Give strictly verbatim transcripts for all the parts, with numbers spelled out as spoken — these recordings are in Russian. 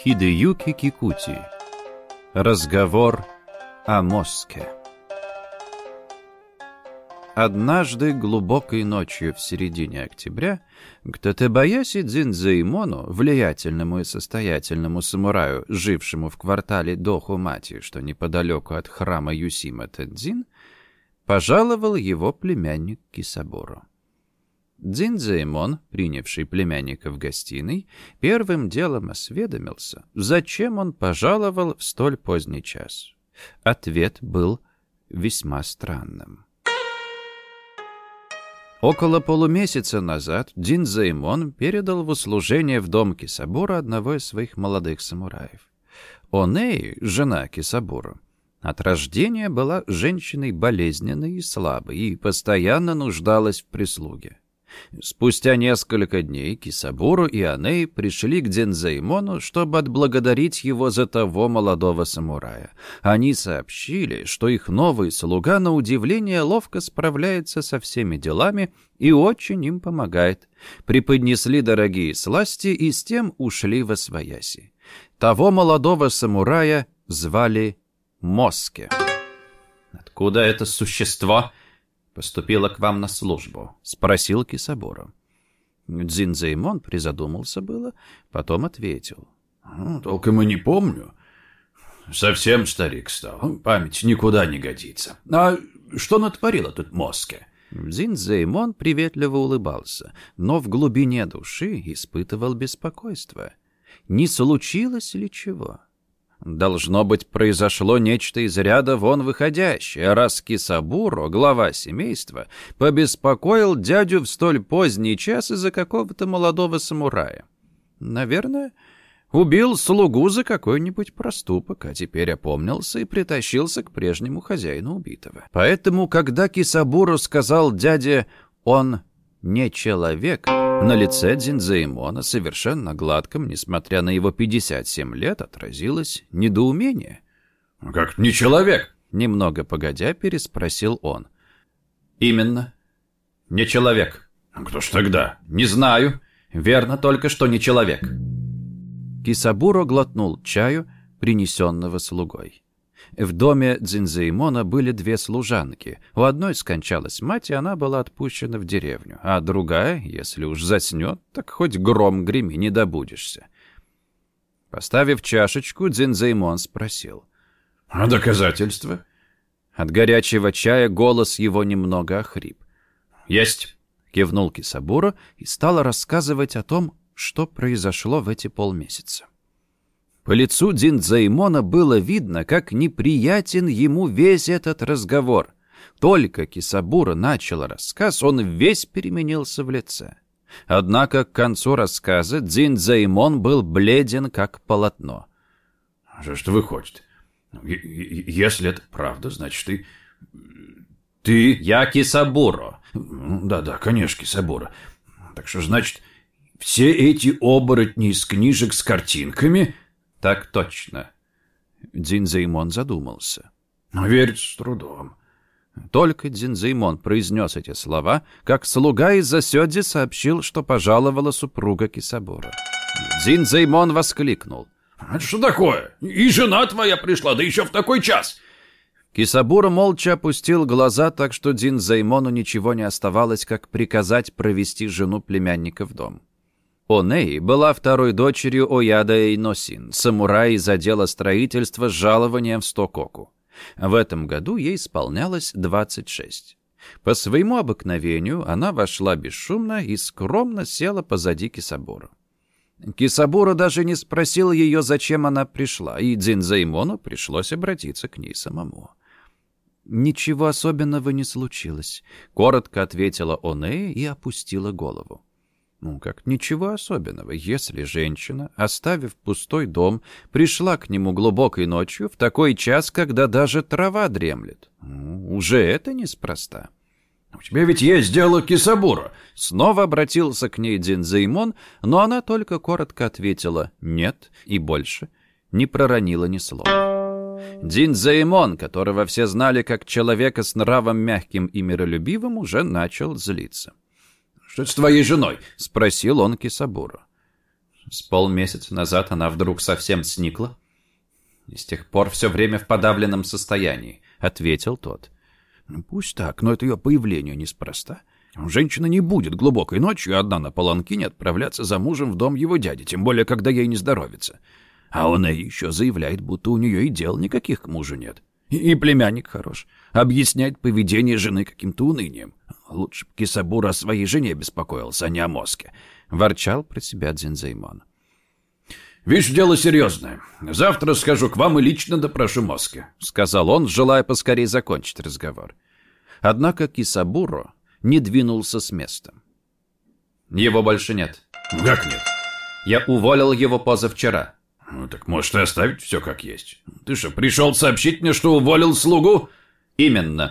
Хидеюки Кикути. Разговор о мозге. Однажды глубокой ночью в середине октября к Татебаяси Дзиндзэймону, влиятельному и состоятельному самураю, жившему в квартале Дохумати, что неподалеку от храма Юсима Тедзин, пожаловал его племянник Кисабуро. Дзиндзэймон, принявший племянника в гостиной, первым делом осведомился, зачем он пожаловал в столь поздний час. Ответ был весьма странным. Около полумесяца назад Дзиндзэймон передал в услужение в дом Кисабуро одного из своих молодых самураев. Онэи, жена Кисабуро, от рождения была женщиной болезненной и слабой и постоянно нуждалась в прислуге. Спустя несколько дней Кисабуро и Онэи пришли к Дзиндзэймону, чтобы отблагодарить его за того молодого самурая. Они сообщили, что их новый слуга, на удивление, ловко справляется со всеми делами и очень им помогает. Преподнесли дорогие сласти и с тем ушли восвояси. Того молодого самурая звали Моске. «Откуда это существо поступило к вам на службу?» — спросил Кисабуро. Дзиндзэймон призадумался было, потом ответил. Ну, «Толком и не помню. Совсем старик стал, память никуда не годится. А что натворил этот Моске?» Дзиндзэймон приветливо улыбался, но в глубине души испытывал беспокойство. Не случилось ли чего? Должно быть, произошло нечто из ряда вон выходящее, раз Кисабуро, глава семейства, побеспокоил дядю в столь поздний час из-за какого-то молодого самурая. Наверное, убил слугу за какой-нибудь проступок, а теперь опомнился и притащился к прежнему хозяину убитого. Поэтому, когда Кисабуро сказал дяде «он не человек», на лице Дзиндзэймона, совершенно гладком, несмотря на его пятьдесят семь лет, отразилось недоумение. «Как не человек?» Немного погодя, переспросил он. «Именно. Не человек». «Кто ж тогда?» «Не знаю. Верно только, что не человек». Кисабуро глотнул чаю, принесенного слугой. В доме Дзиндзэймона были две служанки. У одной скончалась мать, и она была отпущена в деревню, а другая, если уж заснет, так хоть гром греми, не добудешься. Поставив чашечку, Дзиндзэймон спросил. «А доказательства?» От горячего чая голос его немного охрип. «Есть», — кивнул Кисабуро и стал рассказывать о том, что произошло в эти полмесяца. По лицу Дзиндзэймона было видно, как неприятен ему весь этот разговор. Только Кисабуро начал рассказ, он весь переменился в лице. Однако к концу рассказа Дзиндзэймон был бледен, как полотно. «Что ж выходит? Если это правда, значит, ты... ты...» «Я Кисабуро». «Да-да, конечно, Кисабуро. Так что, значит, все эти оборотни из книжек с картинками...» «Так точно». Дзиндзэймон задумался. «Но верить с трудом». Только Дзиндзэймон произнес эти слова, как слуга из Засёдзи сообщил, что пожаловала супруга Кисабуро. Дзиндзэймон воскликнул. «Это что такое? И жена твоя пришла, да еще в такой час!» Кисабуро молча опустил глаза, так что Дзиндзэймону ничего не оставалось, как приказать провести жену племянника в дом. Онэи была второй дочерью Ояда Эйносин, самурая из отдела строительства с жалованием в сто коку. В этом году ей исполнялось двадцать шесть. По своему обыкновению она вошла бесшумно и скромно села позади Кисабуро. Кисабуро даже не спросил ее, зачем она пришла, и Дзиндзэймону пришлось обратиться к ней самому. «Ничего особенного не случилось», — коротко ответила Онэи и опустила голову. Ну, как ничего особенного, если женщина, оставив пустой дом, пришла к нему глубокой ночью в такой час, когда даже трава дремлет. Ну, уже это неспроста. «У тебя ведь есть дело Кисабуро!» Снова обратился к ней Дзиндзэймон, но она только коротко ответила «нет» и больше не проронила ни слова. Дзиндзэймон, которого все знали как человека с нравом мягким и миролюбивым, уже начал злиться. «Что это с твоей женой?» — спросил он Кисабуро. С полмесяца назад она вдруг совсем сникла. И с тех пор все время в подавленном состоянии, — ответил тот. Ну, пусть так, но это ее появление неспроста. Женщина не будет глубокой ночью одна на паланкине отправляться за мужем в дом его дяди, тем более, когда ей не здоровится. А он и еще заявляет, будто у нее и дел никаких к мужу нет. И, и племянник хорош. Объясняет поведение жены каким-то унынием. Лучше бы Кисабура о своей жене беспокоился, а не о мозге. Ворчал про себя Дзинзэймон. «Видишь, дело серьезное. Завтра схожу к вам и лично допрошу Моске», — сказал он, желая поскорее закончить разговор. Однако Кисабуро не двинулся с места. «Его больше нет». «Как нет?» «Я уволил его позавчера». «Ну так может и оставить все как есть. Ты что, пришел сообщить мне, что уволил слугу?» «Именно».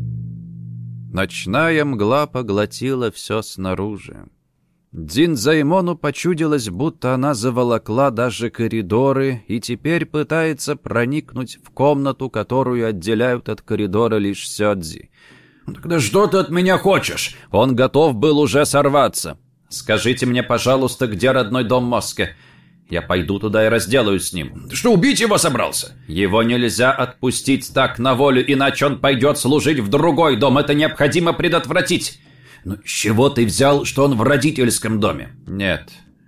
Ночная мгла поглотила все снаружи. Дзинзэймону почудилось, будто она заволокла даже коридоры и теперь пытается проникнуть в комнату, которую отделяют от коридора лишь сёдзи. «Ну, тогда что ты от меня хочешь?» Он готов был уже сорваться. «Скажите мне, пожалуйста, где родной дом Моске? Я пойду туда и разделаюсь с ним». «Ты что, убить его собрался?» «Его нельзя отпустить так на волю, иначе он пойдет служить в другой дом. Это необходимо предотвратить». «Ну, с чего ты взял, что он в родительском доме?» «Нет.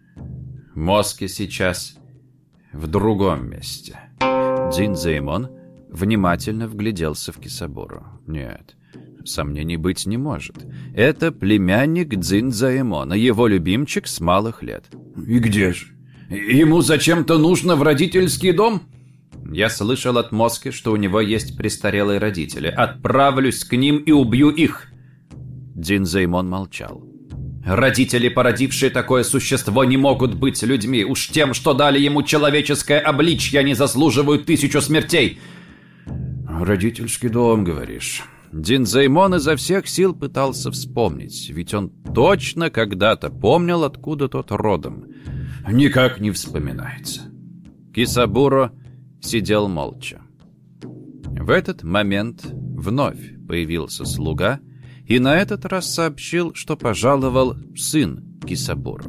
Моске сейчас в другом месте». Дзинзэймон внимательно вгляделся в Кисабуру. «Нет, сомнений быть не может. Это племянник Дзинзэймона, его любимчик с малых лет». «И где же? Ему зачем-то нужно в родительский дом?» «Я слышал от Моске, что у него есть престарелые родители. Отправлюсь к ним и убью их». Дзинзэймон молчал. «Родители, породившие такое существо, не могут быть людьми. Уж тем, что дали ему человеческое обличье, они заслуживают тысячу смертей». «Родительский дом, говоришь?» Дзинзэймон изо всех сил пытался вспомнить, ведь он точно когда-то помнил, откуда тот родом. «Никак не вспоминается». Кисабуро сидел молча. В этот момент вновь появился слуга и на этот раз сообщил, что пожаловал сын Кисабуро.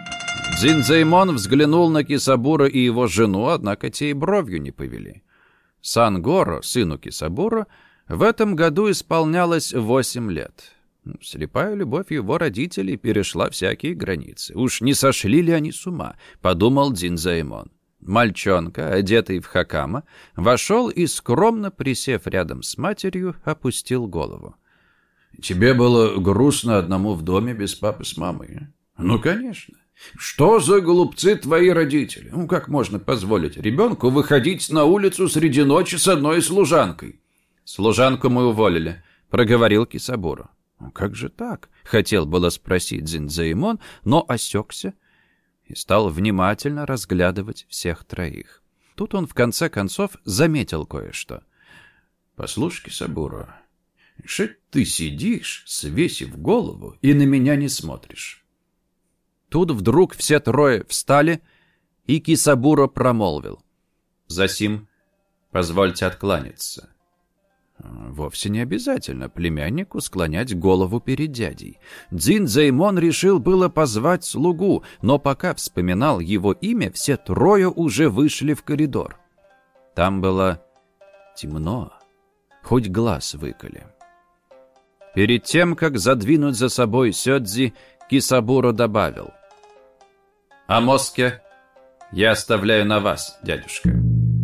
Дзинзэймон взглянул на Кисабуро и его жену, однако те и бровью не повели. Сангоро, сыну Кисабуро, в этом году исполнялось восемь лет. Слепая любовь его родителей перешла всякие границы. Уж не сошли ли они с ума, подумал Дзинзэймон. Мальчонка, одетый в хакама, вошел и, скромно присев рядом с матерью, опустил голову. «Тебе было грустно одному в доме без папы с мамой?» «Ну, конечно. Что за глупцы твои родители? Ну, как можно позволить ребенку выходить на улицу среди ночи с одной служанкой?» «Служанку мы уволили», — проговорил Кисабуро. «Ну, как же так?» — хотел было спросить Дзинзэймон, но осекся и стал внимательно разглядывать всех троих. Тут он в конце концов заметил кое-что. «Послушай, Кисабуро, что ты сидишь, свесив голову, и на меня не смотришь?» Тут вдруг все трое встали, и Кисабуро промолвил: «Засим, позвольте откланяться». Вовсе не обязательно племяннику склонять голову перед дядей. Дзинзэймон решил было позвать слугу, но пока вспоминал его имя, все трое уже вышли в коридор. Там было темно, хоть глаз выколи. Перед тем, как задвинуть за собой сёдзи, Кисабуро добавил: «А Моске я оставляю на вас, дядюшка».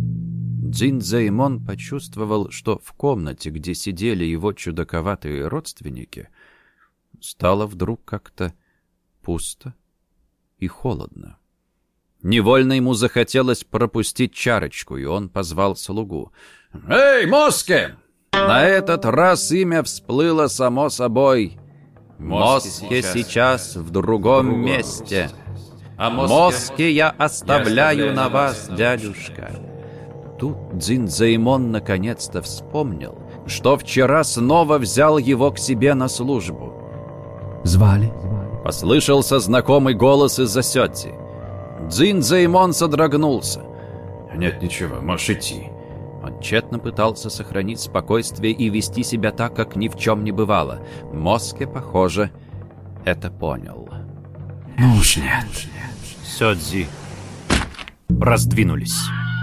Дзинзэймон почувствовал, что в комнате, где сидели его чудаковатые родственники, стало вдруг как-то пусто и холодно. Невольно ему захотелось пропустить чарочку, и он позвал слугу. «Эй, Моске!» На этот раз имя всплыло само собой. «Моске сейчас в другом месте. А Моске я оставляю на вас, дядюшка». Тут Дзинзэймон наконец-то вспомнил, что вчера снова взял его к себе на службу. «Звали?» Послышался знакомый голос из-за сёдзи. Дзинзэймон содрогнулся. «Нет, ничего, можешь идти». Он тщетно пытался сохранить спокойствие и вести себя так, как ни в чем не бывало. Моске, похоже, это понял. «Ну уж нет. Сёдзи раздвинулись.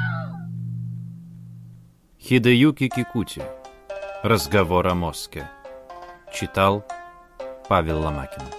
Хидеюки Кикути. Разговор о мозге. Читал Павел Ломакин.